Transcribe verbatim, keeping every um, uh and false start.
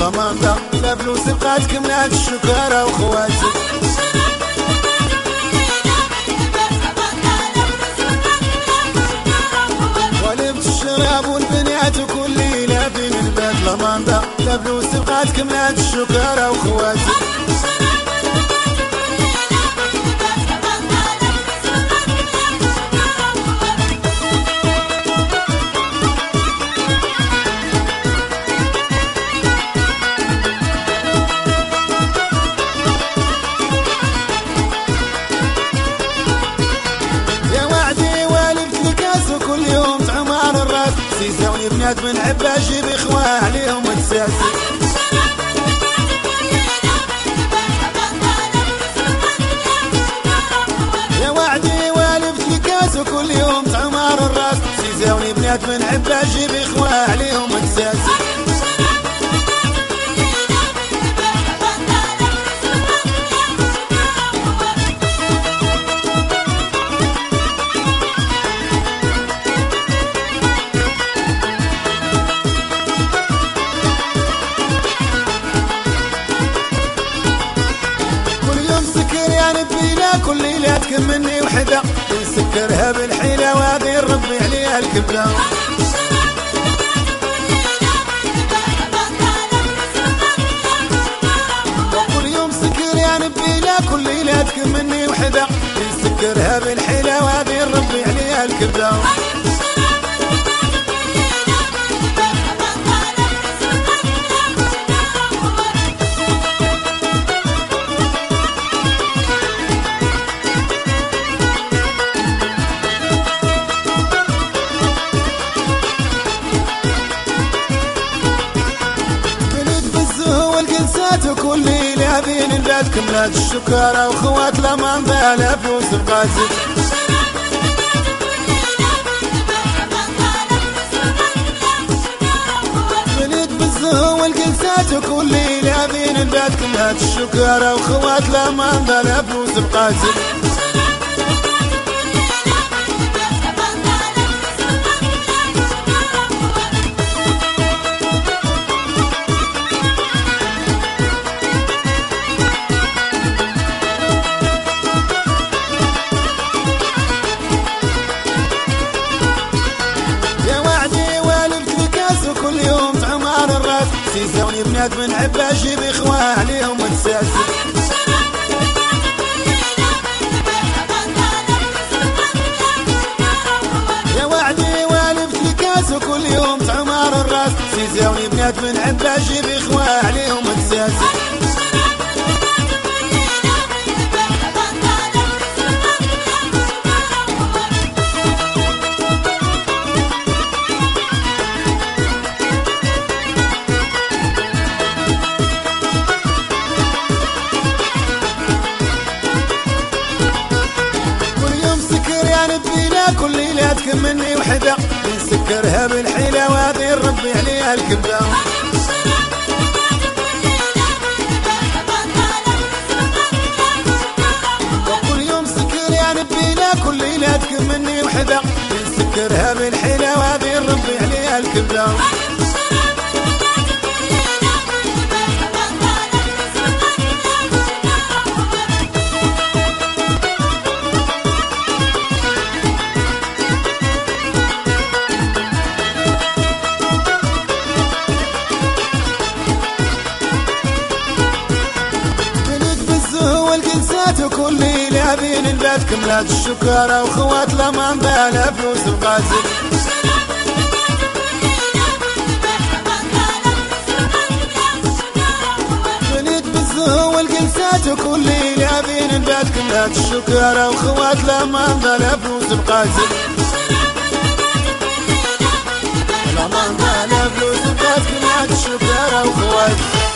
لماندا لا فلوس بقاتكم لا الشكارة وخواتك ولبت الشراب والبنات وكل ليلة بين البيت لماندا لا فلوس بقاتكم لا الشكارة وخواتك سيزوني بنات من عباشي بإخوة عليهم تساسي يا وعدي والفت لي كاس وكل يوم تعمار الراس سيزوني بنات من عباشي بإخوة عليهم تساسي كل ليلاتكم مني وحدة نسكرها بالحيلة وهذه نربي عليها الكبدة وكل يوم سكر يا نبيلة كل ليلاتكم مني وحدة نسكرها بالحيلة وهذه نربي عليها الكبدة وكل ليلة بين البيت كملات الشكارة وخوات لمان بلا فلوس بقاتك بنيت بالزهو والجلسات وكل ليلة بين البيت كملات الشكارة وخوات لمان بلا فلوس بقاتك سيزوني بنات من عباشي بإخوة عليهم تساسي يا وعدي والفت لي كاس وكل يوم تعمار الراس سيزوني بنات من عباشي بإخوة عليهم تساسي كل ليلاتكم مني وحدة نسكرها بالحيلة وهذه نربي عليها الكبدة وكل يوم سكر يا نبيلة كل ليلاتكم مني وحدة نسكرها بالحيلة وهذه نربي عليها الكبدة وكل ليلة بين البيت كملات الشكارة وخوات لمان بلا فلوس بقاتك بنيت بالزهو والجلسات وكل ليلة بين البيت كملات الشكارة وخوات لمان بلا فلوس بقاتك لمان بلا فلوس بقاتك كملات الشكارة وخوات